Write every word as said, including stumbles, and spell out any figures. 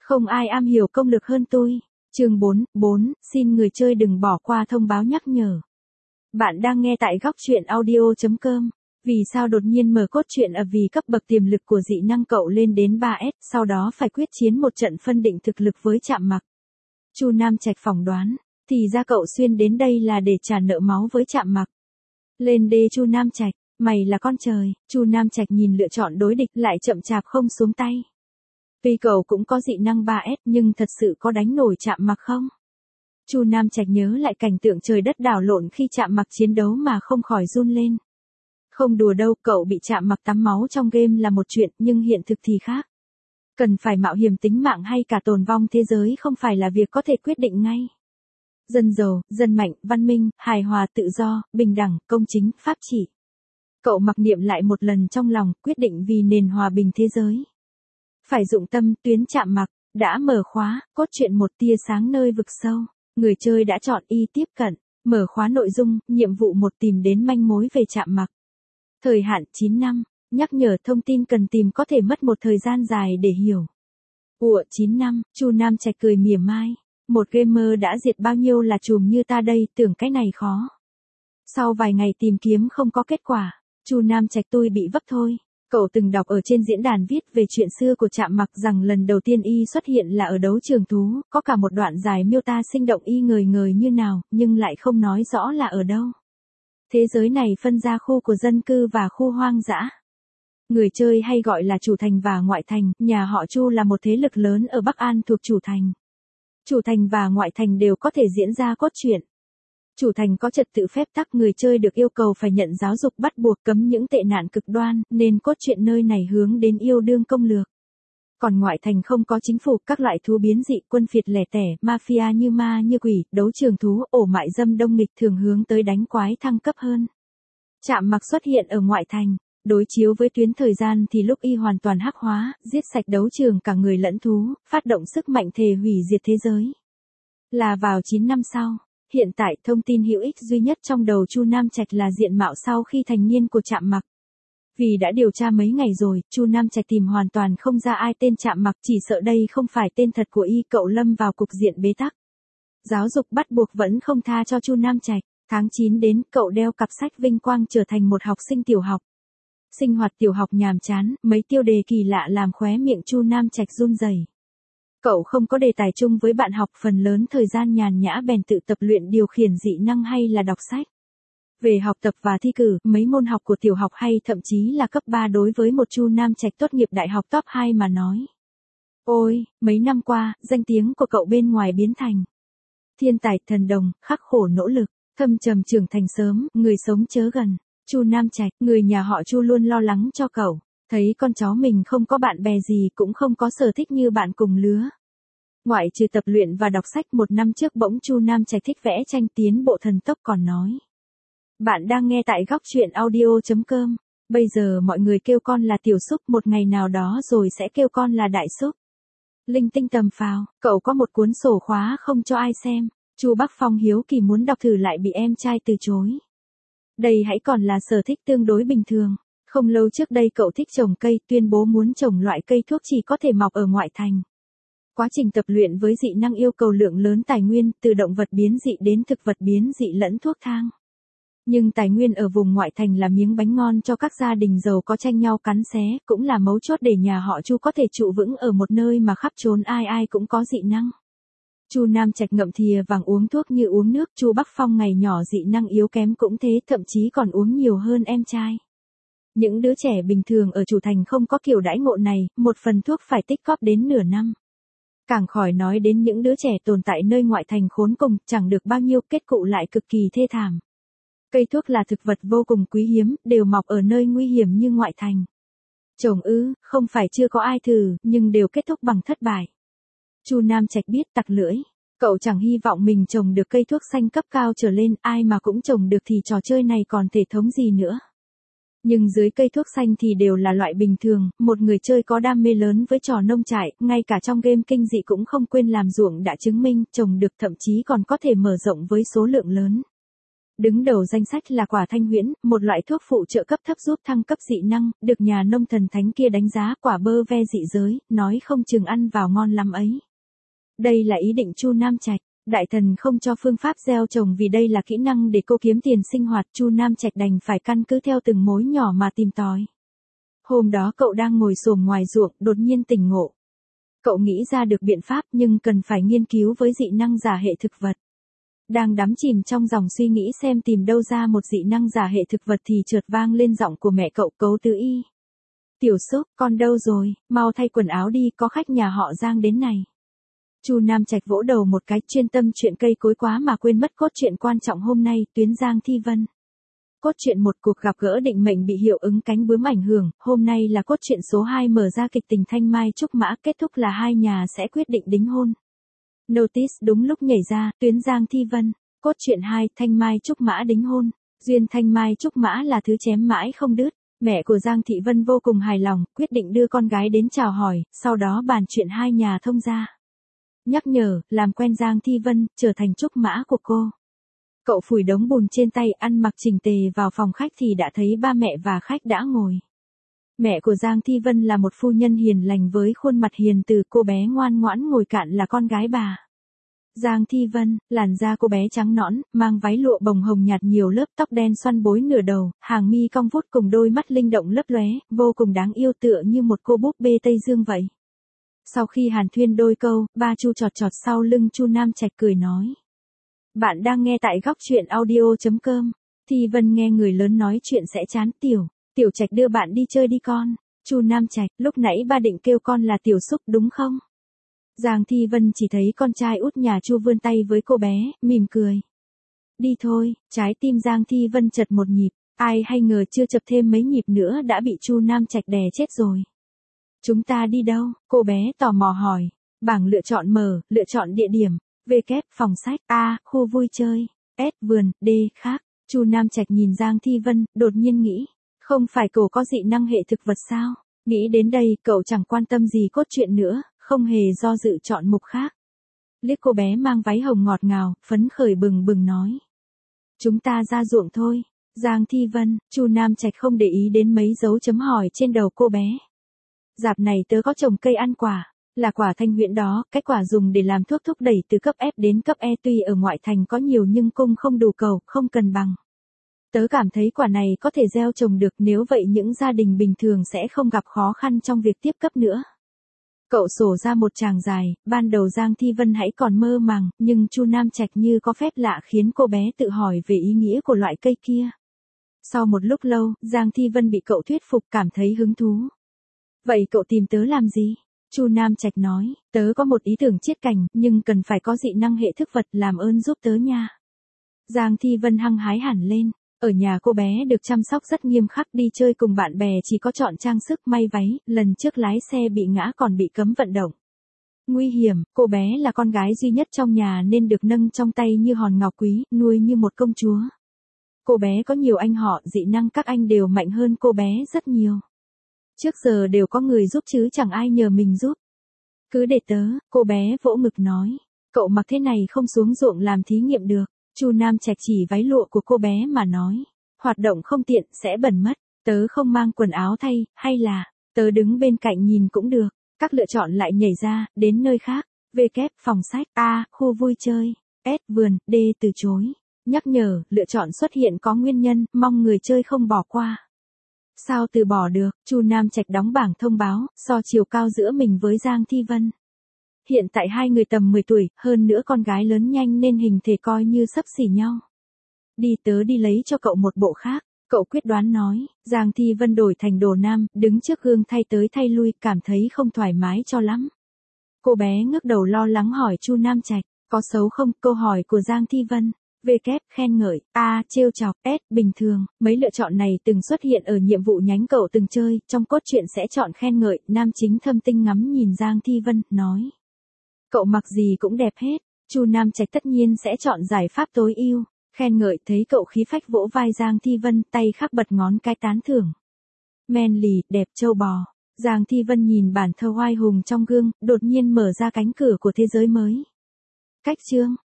Không ai am hiểu công lực hơn tôi. Chương bốn, bốn, xin người chơi đừng bỏ qua thông báo nhắc nhở. Bạn đang nghe tại góc truyện audio chấm com. Vì sao đột nhiên mở cốt truyện ở vì cấp bậc tiềm lực của dị năng cậu lên đến ba S, sau đó phải quyết chiến một trận phân định thực lực với Trạm Mặc. Chu Nam Trạch phỏng đoán, thì ra cậu xuyên đến đây là để trả nợ máu với Trạm Mặc. Lên đê Chu Nam Trạch, mày là con trời. Chu Nam Trạch nhìn lựa chọn đối địch lại chậm chạp không xuống tay. Tuy cậu cũng có dị năng ba S nhưng thật sự có đánh nổi Trạm Mặc không? Chu Nam Trạch nhớ lại cảnh tượng trời đất đảo lộn khi Trạm Mặc chiến đấu mà không khỏi run lên. Không đùa đâu, cậu bị Trạm Mặc tắm máu trong game là một chuyện, nhưng hiện thực thì khác. Cần phải mạo hiểm tính mạng hay cả tồn vong thế giới không phải là việc có thể quyết định ngay. Dân giàu, dân mạnh, văn minh, hài hòa, tự do, bình đẳng, công chính, pháp trị. Cậu mặc niệm lại một lần trong lòng, quyết định vì nền hòa bình thế giới. Phải dụng tâm, tuyến Trạm Mặc, đã mở khóa, cốt truyện một tia sáng nơi vực sâu. Người chơi đã chọn y tiếp cận, mở khóa nội dung, nhiệm vụ một tìm đến manh mối về Trạm Mặc. Thời hạn chín năm, nhắc nhở thông tin cần tìm có thể mất một thời gian dài để hiểu. Ủa chín năm, Chu Nam Trạch cười mỉa mai. Một gamer đã diệt bao nhiêu là chùm như ta đây, tưởng cái này khó. Sau vài ngày tìm kiếm không có kết quả, Chu Nam Trạch tôi bị vấp thôi. Cậu từng đọc ở trên diễn đàn viết về chuyện xưa của Trạm Mặc rằng lần đầu tiên y xuất hiện là ở đấu trường thú, có cả một đoạn dài miêu tả sinh động y ngời ngời như nào, nhưng lại không nói rõ là ở đâu. Thế giới này phân ra khu của dân cư và khu hoang dã. Người chơi hay gọi là chủ thành và ngoại thành, nhà họ Chu là một thế lực lớn ở Bắc An thuộc chủ thành. Chủ thành và ngoại thành đều có thể diễn ra cốt truyện. Chủ thành có trật tự phép tắc, người chơi được yêu cầu phải nhận giáo dục bắt buộc, cấm những tệ nạn cực đoan, nên cốt truyện nơi này hướng đến yêu đương công lược. Còn ngoại thành không có chính phủ, các loại thú biến dị, quân phiệt lẻ tẻ, mafia như ma như quỷ, đấu trường thú, ổ mại dâm đông nghịch thường hướng tới đánh quái thăng cấp hơn. Trạm Mặc xuất hiện ở ngoại thành, đối chiếu với tuyến thời gian thì lúc y hoàn toàn hắc hóa, giết sạch đấu trường cả người lẫn thú, phát động sức mạnh thề hủy diệt thế giới. Là vào chín năm sau. Hiện tại thông tin hữu ích duy nhất trong đầu Chu Nam Trạch là diện mạo sau khi thành niên của Trạm Mặc. Vì đã điều tra mấy ngày rồi, Chu Nam Trạch tìm hoàn toàn không ra ai tên Trạm Mặc, chỉ sợ đây không phải tên thật của y, cậu lâm vào cục diện bế tắc. Giáo dục bắt buộc vẫn không tha cho Chu Nam Trạch. Tháng chín đến, cậu đeo cặp sách vinh quang trở thành một học sinh tiểu học. Sinh hoạt tiểu học nhàm chán, mấy tiêu đề kỳ lạ làm khóe miệng Chu Nam Trạch run rẩy. Cậu không có đề tài chung với bạn học, phần lớn thời gian nhàn nhã bèn tự tập luyện điều khiển dị năng hay là đọc sách. Về học tập và thi cử, mấy môn học của tiểu học hay thậm chí là cấp ba đối với một Chu Nam Trạch tốt nghiệp đại học top hai mà nói. Ôi, mấy năm qua, danh tiếng của cậu bên ngoài biến thành thiên tài thần đồng, khắc khổ nỗ lực, thâm trầm trưởng thành sớm, người sống chớ gần. Chu Nam Trạch, người nhà họ Chu luôn lo lắng cho cậu. Thấy con cháu mình không có bạn bè gì, cũng không có sở thích như bạn cùng lứa. Ngoại trừ tập luyện và đọc sách, một năm trước bỗng Chu Nam Trạch thích vẽ tranh tiến bộ thần tốc còn nói. Bạn đang nghe tại góc truyện audio chấm com. Bây giờ mọi người kêu con là tiểu xúc, một ngày nào đó rồi sẽ kêu con là đại xúc. Linh tinh tầm phào, cậu có một cuốn sổ khóa không cho ai xem. Chu Bắc Phong hiếu kỳ muốn đọc thử lại bị em trai từ chối. Đây hãy còn là sở thích tương đối bình thường. Không lâu trước đây cậu thích trồng cây, tuyên bố muốn trồng loại cây thuốc chỉ có thể mọc ở ngoại thành. Quá trình tập luyện với dị năng yêu cầu lượng lớn tài nguyên, từ động vật biến dị đến thực vật biến dị lẫn thuốc thang. Nhưng tài nguyên ở vùng ngoại thành là miếng bánh ngon cho các gia đình giàu có tranh nhau cắn xé, cũng là mấu chốt để nhà họ Chu có thể trụ vững ở một nơi mà khắp trốn ai ai cũng có dị năng. Chu Nam Trạch ngậm thìa vàng uống thuốc như uống nước, Chu Bắc Phong ngày nhỏ dị năng yếu kém cũng thế, thậm chí còn uống nhiều hơn em trai. Những đứa trẻ bình thường ở chủ thành không có kiểu đãi ngộ này, một phần thuốc phải tích cóp đến nửa năm. Càng khỏi nói đến những đứa trẻ tồn tại nơi ngoại thành khốn cùng, chẳng được bao nhiêu, kết cụ lại cực kỳ thê thảm. Cây thuốc là thực vật vô cùng quý hiếm, đều mọc ở nơi nguy hiểm như ngoại thành. Trồng ư, không phải chưa có ai thử, nhưng đều kết thúc bằng thất bại. Chu Nam Trạch biết tặc lưỡi. Cậu chẳng hy vọng mình trồng được cây thuốc xanh cấp cao trở lên, ai mà cũng trồng được thì trò chơi này còn thể thống gì nữa. Nhưng dưới cây thuốc xanh thì đều là loại bình thường, một người chơi có đam mê lớn với trò nông trại, ngay cả trong game kinh dị cũng không quên làm ruộng đã chứng minh, trồng được thậm chí còn có thể mở rộng với số lượng lớn. Đứng đầu danh sách là quả thanh huyễn, một loại thuốc phụ trợ cấp thấp giúp thăng cấp dị năng, được nhà nông thần thánh kia đánh giá quả bơ ve dị giới, nói không chừng ăn vào ngon lắm ấy. Đây là ý định Chu Nam Trạch. Đại thần không cho phương pháp gieo trồng vì đây là kỹ năng để cô kiếm tiền sinh hoạt, Chu Nam Trạch đành phải căn cứ theo từng mối nhỏ mà tìm tòi. Hôm đó cậu đang ngồi xổm ngoài ruộng, đột nhiên tỉnh ngộ. Cậu nghĩ ra được biện pháp nhưng cần phải nghiên cứu với dị năng giả hệ thực vật. Đang đắm chìm trong dòng suy nghĩ xem tìm đâu ra một dị năng giả hệ thực vật thì chợt vang lên giọng của mẹ cậu Cấu Tứ Y. Tiểu Xúc, con đâu rồi, mau thay quần áo đi, có khách nhà họ Giang đến này. Chu Nam Trạch vỗ đầu một cái, chuyên tâm chuyện cây cối quá mà quên mất cốt truyện quan trọng hôm nay, tuyến Giang Thi Vân. Cốt truyện một cuộc gặp gỡ định mệnh bị hiệu ứng cánh bướm ảnh hưởng, hôm nay là cốt truyện số hai mở ra kịch tình Thanh Mai Trúc Mã, kết thúc là hai nhà sẽ quyết định đính hôn. Notice đúng lúc nhảy ra, tuyến Giang Thi Vân. Cốt truyện hai, Thanh Mai Trúc Mã đính hôn. Duyên Thanh Mai Trúc Mã là thứ chém mãi không đứt. Mẹ của Giang Thị Vân vô cùng hài lòng, quyết định đưa con gái đến chào hỏi, sau đó bàn chuyện hai nhà thông gia. Nhắc nhở, làm quen Giang Thi Vân, trở thành trúc mã của cô. Cậu phủi đống bùn trên tay, ăn mặc chỉnh tề vào phòng khách thì đã thấy ba mẹ và khách đã ngồi. Mẹ của Giang Thi Vân là một phu nhân hiền lành với khuôn mặt hiền từ, cô bé ngoan ngoãn ngồi cạnh là con gái bà. Giang Thi Vân, làn da cô bé trắng nõn, mang váy lụa bồng hồng nhạt nhiều lớp, tóc đen xoăn bối nửa đầu, hàng mi cong vút cùng đôi mắt linh động lấp lóe, vô cùng đáng yêu tựa như một cô búp bê Tây Dương vậy. Sau khi hàn thuyên đôi câu, ba Chu chọt chọt sau lưng Chu Nam Trạch cười nói. Bạn đang nghe tại góc truyện audio chấm com. Thi Vân nghe người lớn nói chuyện sẽ chán. Tiểu, Tiểu Trạch đưa bạn đi chơi đi con. Chu Nam Trạch, lúc nãy ba định kêu con là Tiểu Xúc đúng không? Giang Thi Vân chỉ thấy con trai út nhà Chu vươn tay với cô bé, mỉm cười. Đi thôi, trái tim Giang Thi Vân chật một nhịp, ai hay ngờ chưa chập thêm mấy nhịp nữa đã bị Chu Nam Trạch đè chết rồi. Chúng ta đi đâu? Cô bé tò mò hỏi. Bảng lựa chọn M, lựa chọn địa điểm. V kép phòng sách. A, khu vui chơi. S, vườn. D, khác. Chu Nam Trạch nhìn Giang Thi Vân, đột nhiên nghĩ. Không phải cậu có dị năng hệ thực vật sao? Nghĩ đến đây, cậu chẳng quan tâm gì cốt truyện nữa, không hề do dự chọn mục khác. Liếc cô bé mang váy hồng ngọt ngào, phấn khởi bừng bừng nói. Chúng ta ra ruộng thôi. Giang Thi Vân, Chu Nam Trạch không để ý đến mấy dấu chấm hỏi trên đầu cô bé. Dạp này tớ có trồng cây ăn quả, là quả thanh huyễn đó, cái quả dùng để làm thuốc thúc đẩy từ cấp F đến cấp E, tuy ở ngoại thành có nhiều nhưng cung không đủ cầu, không cần bằng. Tớ cảm thấy quả này có thể gieo trồng được, nếu vậy những gia đình bình thường sẽ không gặp khó khăn trong việc tiếp cấp nữa. Cậu sổ ra một tràng dài, ban đầu Giang Thi Vân hãy còn mơ màng, nhưng Chu Nam Trạch như có phép lạ khiến cô bé tự hỏi về ý nghĩa của loại cây kia. Sau một lúc lâu, Giang Thi Vân bị cậu thuyết phục, cảm thấy hứng thú. Vậy cậu tìm tớ làm gì? Chu Nam Trạch nói, tớ có một ý tưởng chiết cành, nhưng cần phải có dị năng hệ thức vật, làm ơn giúp tớ nha. Giang Thi Vân hăng hái hẳn lên, ở nhà cô bé được chăm sóc rất nghiêm khắc, đi chơi cùng bạn bè chỉ có chọn trang sức may váy, lần trước lái xe bị ngã còn bị cấm vận động. Nguy hiểm, cô bé là con gái duy nhất trong nhà nên được nâng trong tay như hòn ngọc quý, nuôi như một công chúa. Cô bé có nhiều anh họ, dị năng các anh đều mạnh hơn cô bé rất nhiều. Trước giờ đều có người giúp chứ chẳng ai nhờ mình giúp. Cứ để tớ, cô bé vỗ ngực nói. Cậu mặc thế này không xuống ruộng làm thí nghiệm được. Chu Nam Trạch chỉ váy lụa của cô bé mà nói. Hoạt động không tiện, sẽ bẩn mất. Tớ không mang quần áo thay, hay là, tớ đứng bên cạnh nhìn cũng được. Các lựa chọn lại nhảy ra, đến nơi khác. V kép phòng sách. A, khu vui chơi. S, vườn. D, từ chối. Nhắc nhở, lựa chọn xuất hiện có nguyên nhân, mong người chơi không bỏ qua. Sao từ bỏ được? Chu Nam Trạch đóng bảng thông báo, so chiều cao giữa mình với Giang Thi Vân. Hiện tại hai người tầm mười tuổi, hơn nữa con gái lớn nhanh nên hình thể coi như xấp xỉ nhau. Đi tớ đi lấy cho cậu một bộ khác, cậu quyết đoán nói. Giang Thi Vân đổi thành đồ nam, đứng trước gương thay tới thay lui, cảm thấy không thoải mái cho lắm. Cô bé ngước đầu lo lắng hỏi Chu Nam Trạch, có xấu không? Câu hỏi của Giang Thi Vân. V kép, khen ngợi. A, trêu chọc. S, bình thường. Mấy lựa chọn này từng xuất hiện ở nhiệm vụ nhánh cậu từng chơi, trong cốt truyện sẽ chọn khen ngợi. Nam chính thâm tinh ngắm nhìn Giang Thi Vân, nói. Cậu mặc gì cũng đẹp hết. Chu Nam Trạch tất nhiên sẽ chọn giải pháp tối ưu. Khen ngợi, thấy cậu khí phách vỗ vai Giang Thi Vân, tay khắc bật ngón cái tán thưởng. Men lì, đẹp châu bò. Giang Thi Vân nhìn bản thơ oai hùng trong gương, đột nhiên mở ra cánh cửa của thế giới mới. Cách chương.